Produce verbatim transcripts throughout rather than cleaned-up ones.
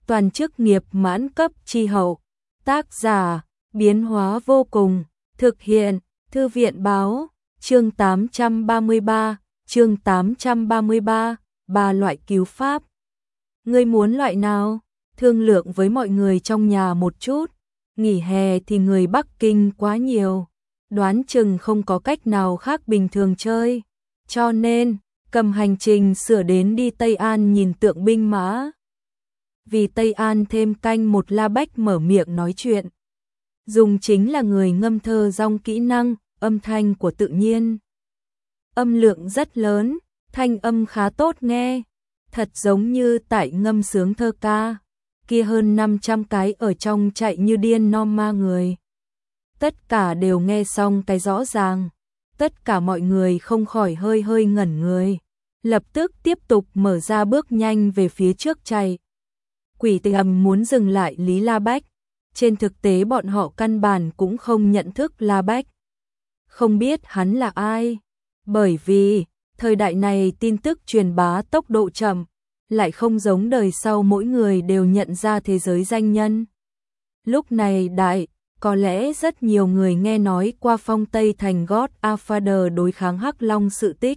toàn chức nghiệp mãn cấp chi hậu. Tác giả, biến hóa vô cùng, thực hiện, Thư viện báo, chương tám trăm ba mươi ba, chương tám trăm ba mươi ba, ba loại cứu pháp. Ngươi muốn loại nào? Thương lượng với mọi người trong nhà một chút, nghỉ hè thì người Bắc Kinh quá nhiều, đoán chừng không có cách nào khác bình thường chơi, cho nên cầm hành trình sửa đến đi Tây An nhìn tượng binh mã. Vì Tây An thêm canh một La Bách mở miệng nói chuyện. Dùng chính là người ngâm thơ dong kỹ năng, âm thanh của tự nhiên. Âm lượng rất lớn, thanh âm khá tốt nghe, thật giống như tại ngâm sướng thơ ca. Kia hơn năm trăm cái ở trong chạy như điên nom ma người. Tất cả đều nghe xong cái rõ ràng, tất cả mọi người không khỏi hơi hơi ngẩn người, lập tức tiếp tục mở ra bước nhanh về phía trước chạy. Quỷ Tình Âm muốn dừng lại Lý La Bách, trên thực tế bọn họ căn bản cũng không nhận thức La Bách, không biết hắn là ai, bởi vì thời đại này tin tức truyền bá tốc độ chậm, lại không giống đời sau mỗi người đều nhận ra thế giới danh nhân. Lúc này đại, có lẽ rất nhiều người nghe nói qua phong Tây thành Godfather đối kháng Hắc Long sự tích.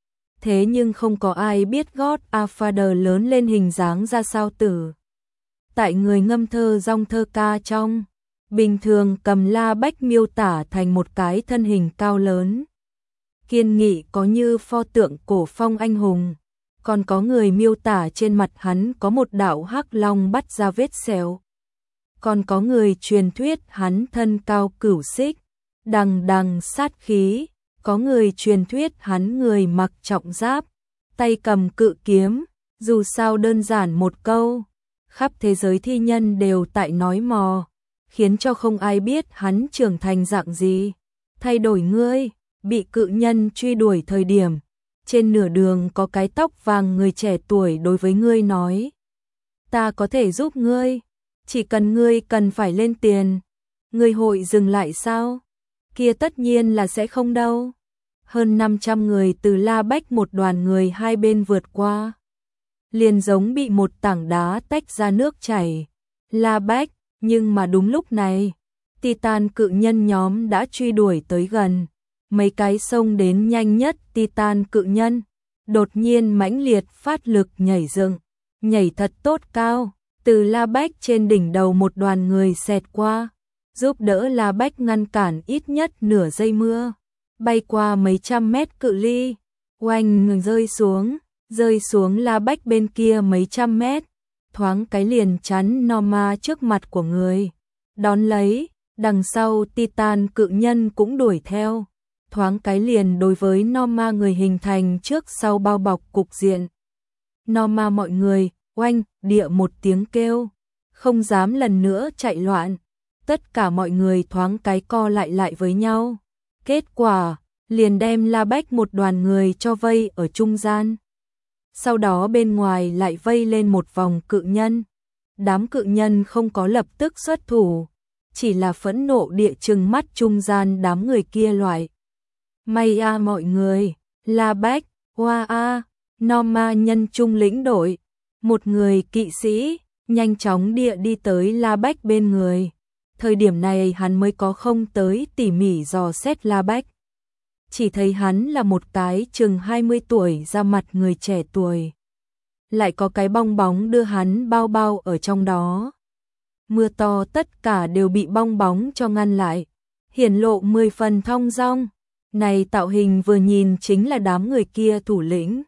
Thế nhưng không có ai biết Godfather lớn lên hình dáng ra sao tử. Tại người ngâm thơ dong thơ ca trong, bình thường cầm La Bách miêu tả thành một cái thân hình cao lớn. Kiên nghị có như pho tượng cổ phong anh hùng. Còn có người miêu tả trên mặt hắn có một đạo hắc long bắt ra vết sẹo. Còn có người truyền thuyết hắn thân cao cửu xích, đằng đằng sát khí. Có người truyền thuyết hắn người mặc trọng giáp, tay cầm cự kiếm. Dù sao đơn giản một câu, khắp thế giới thi nhân đều tại nói mò, khiến cho không ai biết hắn trưởng thành dạng gì. Thay đổi ngươi, bị cự nhân truy đuổi thời điểm. Trên nửa đường có cái tóc vàng người trẻ tuổi đối với ngươi nói. Ta có thể giúp ngươi, chỉ cần ngươi cần phải lên tiền. Ngươi hội dừng lại sao? Kia tất nhiên là sẽ không đâu. Hơn năm trăm người từ La Bách một đoàn người hai bên vượt qua. Liền giống bị một tảng đá tách ra nước chảy. La Bách, nhưng mà đúng lúc này, Titan cự nhân nhóm đã truy đuổi tới gần. Mấy cái xông đến nhanh nhất Titan cự nhân, đột nhiên mãnh liệt phát lực nhảy dựng, nhảy thật tốt cao, từ La Bách trên đỉnh đầu một đoàn người xẹt qua, giúp đỡ La Bách ngăn cản ít nhất nửa giây mưa, bay qua mấy trăm mét cự ly, oanh ngừng rơi xuống, rơi xuống La Bách bên kia mấy trăm mét, thoáng cái liền chắn Norma trước mặt của người, đón lấy, đằng sau Titan cự nhân cũng đuổi theo. Thoáng cái liền đối với Norma người hình thành trước sau bao bọc cục diện. Norma mọi người, oanh, địa một tiếng kêu, không dám lần nữa chạy loạn. Tất cả mọi người thoáng cái co lại lại với nhau. Kết quả, liền đem La Bách một đoàn người cho vây ở trung gian. Sau đó bên ngoài lại vây lên một vòng cự nhân. Đám cự nhân không có lập tức xuất thủ, chỉ là phẫn nộ địa trừng mắt trung gian đám người kia loại. May a mọi người, La Bách, hoa a, Norma nhân trung lĩnh đội, một người kỵ sĩ, nhanh chóng địa đi tới La Bách bên người. Thời điểm này hắn mới có không tới tỉ mỉ dò xét La Bách. Chỉ thấy hắn là một cái chừng hai mươi tuổi ra mặt người trẻ tuổi. Lại có cái bong bóng đưa hắn bao bao ở trong đó. Mưa to tất cả đều bị bong bóng cho ngăn lại, hiển lộ mười phần thong dong. Này tạo hình vừa nhìn chính là đám người kia thủ lĩnh.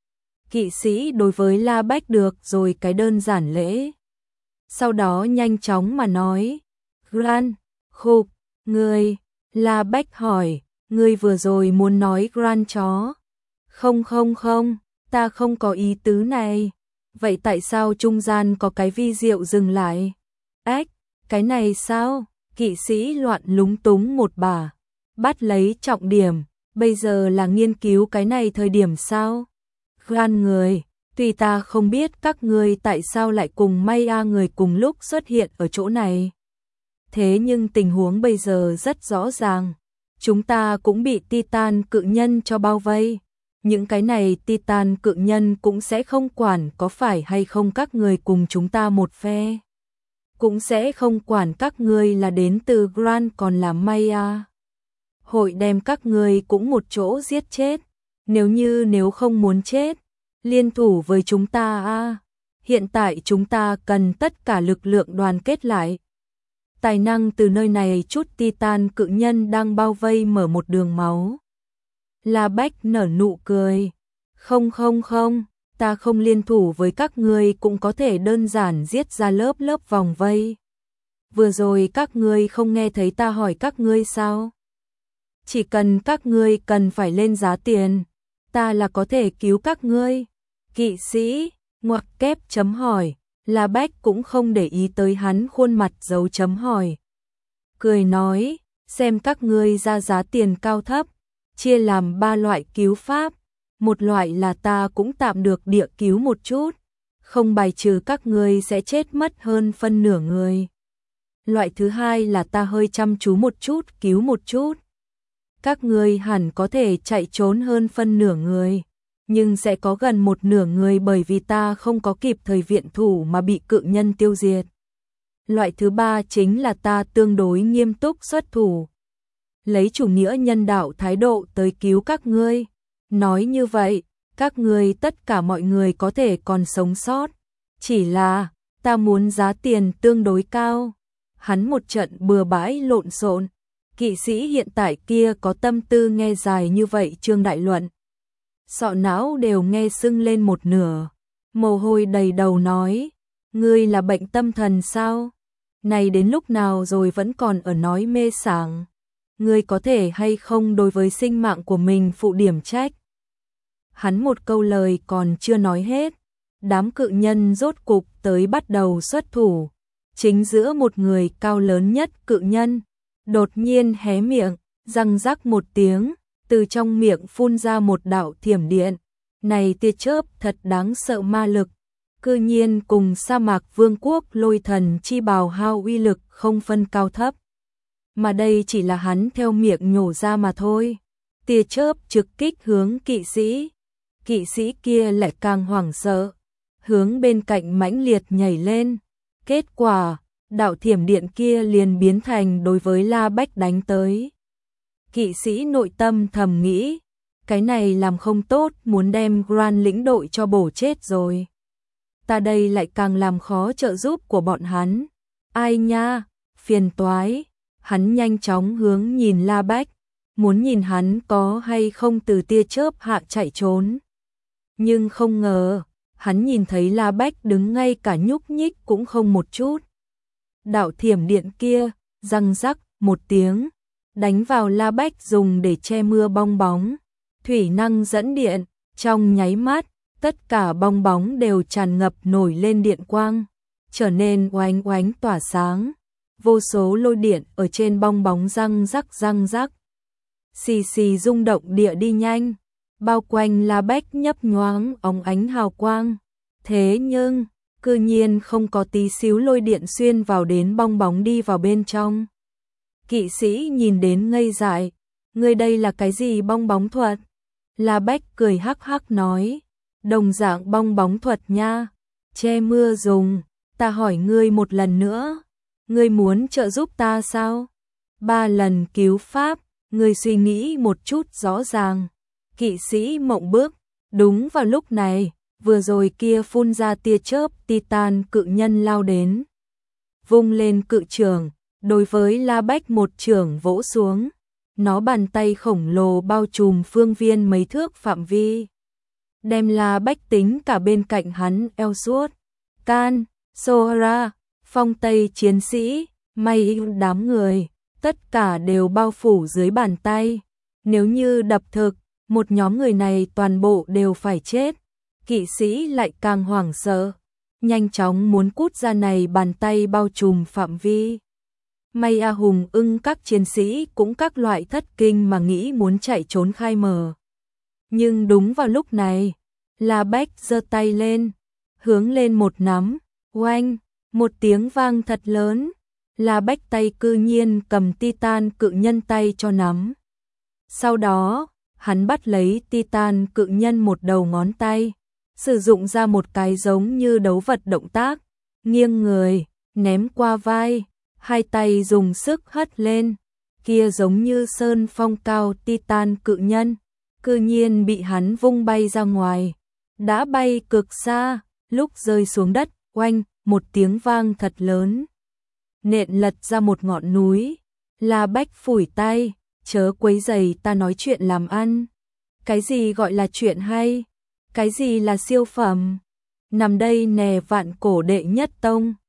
Kỵ sĩ đối với La Bách được rồi cái đơn giản lễ. Sau đó nhanh chóng mà nói. Gran, khục, ngươi, La Bách hỏi, ngươi vừa rồi muốn nói Gran chó. Không không không, ta không có ý tứ này. Vậy tại sao trung gian có cái vi diệu dừng lại? Ếch, cái này sao? Kỵ sĩ loạn lúng túng một bà. Bắt lấy trọng điểm, bây giờ là nghiên cứu cái này thời điểm sao? Gan người, tuy ta không biết các ngươi tại sao lại cùng Maya người cùng lúc xuất hiện ở chỗ này. Thế nhưng tình huống bây giờ rất rõ ràng. Chúng ta cũng bị Titan cự nhân cho bao vây. những cái này Titan cự nhân cũng sẽ không quản có phải hay không các người cùng chúng ta một phe. Cũng sẽ không quản các ngươi là đến từ Grand còn là Maya. Hội đem các ngươi cũng một chỗ giết chết. Nếu như nếu không muốn chết, liên thủ với chúng ta a. Hiện tại chúng ta cần tất cả lực lượng đoàn kết lại. Tài năng từ nơi này chút Titan cự nhân đang bao vây mở một đường máu. La Bách nở nụ cười. Không không không, ta không liên thủ với các ngươi cũng có thể đơn giản giết ra lớp lớp vòng vây. Vừa rồi các ngươi không nghe thấy ta hỏi các ngươi sao? Chỉ cần các ngươi cần phải lên giá tiền, ta là có thể cứu các ngươi. Kỵ sĩ, ngoặc kép chấm hỏi, La Bách cũng không để ý tới hắn khuôn mặt dấu chấm hỏi. Cười nói, xem các ngươi ra giá tiền cao thấp, chia làm ba loại cứu pháp. Một loại là ta cũng tạm được địa cứu một chút, không bài trừ các ngươi sẽ chết mất hơn phân nửa người. Loại thứ hai là ta hơi chăm chú một chút cứu một chút. Các ngươi hẳn có thể chạy trốn hơn phân nửa người, nhưng sẽ có gần một nửa người bởi vì ta không có kịp thời viện thủ mà bị cự nhân tiêu diệt. Loại thứ ba chính là ta tương đối nghiêm túc xuất thủ, lấy chủ nghĩa nhân đạo thái độ tới cứu các ngươi. Nói như vậy, các ngươi tất cả mọi người có thể còn sống sót. Chỉ là, ta muốn giá tiền tương đối cao. Hắn một trận bừa bãi lộn xộn. Kỵ sĩ hiện tại kia có tâm tư nghe dài như vậy chương đại luận. Sọ não đều nghe sưng lên một nửa. Mồ hôi đầy đầu nói, ngươi là bệnh tâm thần sao? Này đến lúc nào rồi vẫn còn ở nói mê sảng. Ngươi có thể hay không đối với sinh mạng của mình phụ điểm trách. Hắn một câu lời còn chưa nói hết, đám cự nhân rốt cục tới bắt đầu xuất thủ. Chính giữa một người cao lớn nhất cự nhân, đột nhiên hé miệng, răng rắc một tiếng, từ trong miệng phun ra một đạo thiểm điện. Này tia chớp thật đáng sợ ma lực, cư nhiên cùng sa mạc vương quốc lôi thần chi bào hao uy lực không phân cao thấp. Mà đây chỉ là hắn theo miệng nhổ ra mà thôi. Tia chớp trực kích hướng kỵ sĩ. Kỵ sĩ kia lại càng hoảng sợ, hướng bên cạnh mãnh liệt nhảy lên. Kết quả, đạo thiểm điện kia liền biến thành đối với La Bách đánh tới. Kỵ sĩ nội tâm thầm nghĩ, cái này làm không tốt, muốn đem Grand lĩnh đội cho bổ chết rồi. Ta đây lại càng làm khó trợ giúp của bọn hắn. Ai nha, phiền toái. Hắn nhanh chóng hướng nhìn La Bách, muốn nhìn hắn có hay không từ tia chớp hạ chạy trốn. Nhưng không ngờ, hắn nhìn thấy La Bách đứng ngay cả nhúc nhích cũng không một chút. Đạo thiểm điện kia, răng rắc một tiếng, đánh vào La Bách dùng để che mưa bong bóng. Thủy năng dẫn điện, trong nháy mắt, tất cả bong bóng đều tràn ngập nổi lên điện quang, trở nên oánh oánh tỏa sáng. Vô số lôi điện ở trên bong bóng răng rắc răng rắc. Xì xì rung động địa đi nhanh, bao quanh La Bách nhấp nhoáng óng ánh hào quang. Thế nhưng, cư nhiên không có tí xíu lôi điện xuyên vào đến bong bóng đi vào bên trong. Kỵ sĩ nhìn đến ngây dại, ngươi đây là cái gì bong bóng thuật? La Bách cười hắc hắc nói, đồng dạng bong bóng thuật nha, che mưa dùng, ta hỏi ngươi một lần nữa. Ngươi muốn trợ giúp ta sao? Ba lần cứu pháp, ngươi suy nghĩ một chút rõ ràng. Kỵ sĩ mộng bước, đúng vào lúc này, vừa rồi kia phun ra tia chớp Titan cự nhân lao đến. Vung lên cự trường, đối với La Bách một trường vỗ xuống. Nó bàn tay khổng lồ bao trùm phương viên mấy thước phạm vi. Đem La Bách tính cả bên cạnh hắn eo suốt. Can, Sora, phong tây chiến sĩ, may đám người, tất cả đều bao phủ dưới bàn tay. Nếu như đập thực, một nhóm người này toàn bộ đều phải chết. Kỵ sĩ lại càng hoảng sợ, nhanh chóng muốn cút ra này bàn tay bao trùm phạm vi. May A Hùng ưng các chiến sĩ cũng các loại thất kinh mà nghĩ muốn chạy trốn khai mở. Nhưng đúng vào lúc này, La Bách giơ tay lên, hướng lên một nắm, oanh, một tiếng vang thật lớn. La Bách tay cư nhiên cầm Titan cự nhân tay cho nắm. Sau đó, hắn bắt lấy Titan cự nhân một đầu ngón tay, sử dụng ra một cái giống như đấu vật động tác, nghiêng người, ném qua vai, hai tay dùng sức hất lên, kia giống như sơn phong cao Titan cự nhân, cư nhiên bị hắn vung bay ra ngoài, đã bay cực xa, lúc rơi xuống đất, oanh, một tiếng vang thật lớn. Nện lật ra một ngọn núi, La Bách phủi tay, chớ quấy rầy ta nói chuyện làm ăn. Cái gì gọi là chuyện hay? Cái gì là siêu phẩm? Nằm đây nè vạn cổ đệ nhất tông.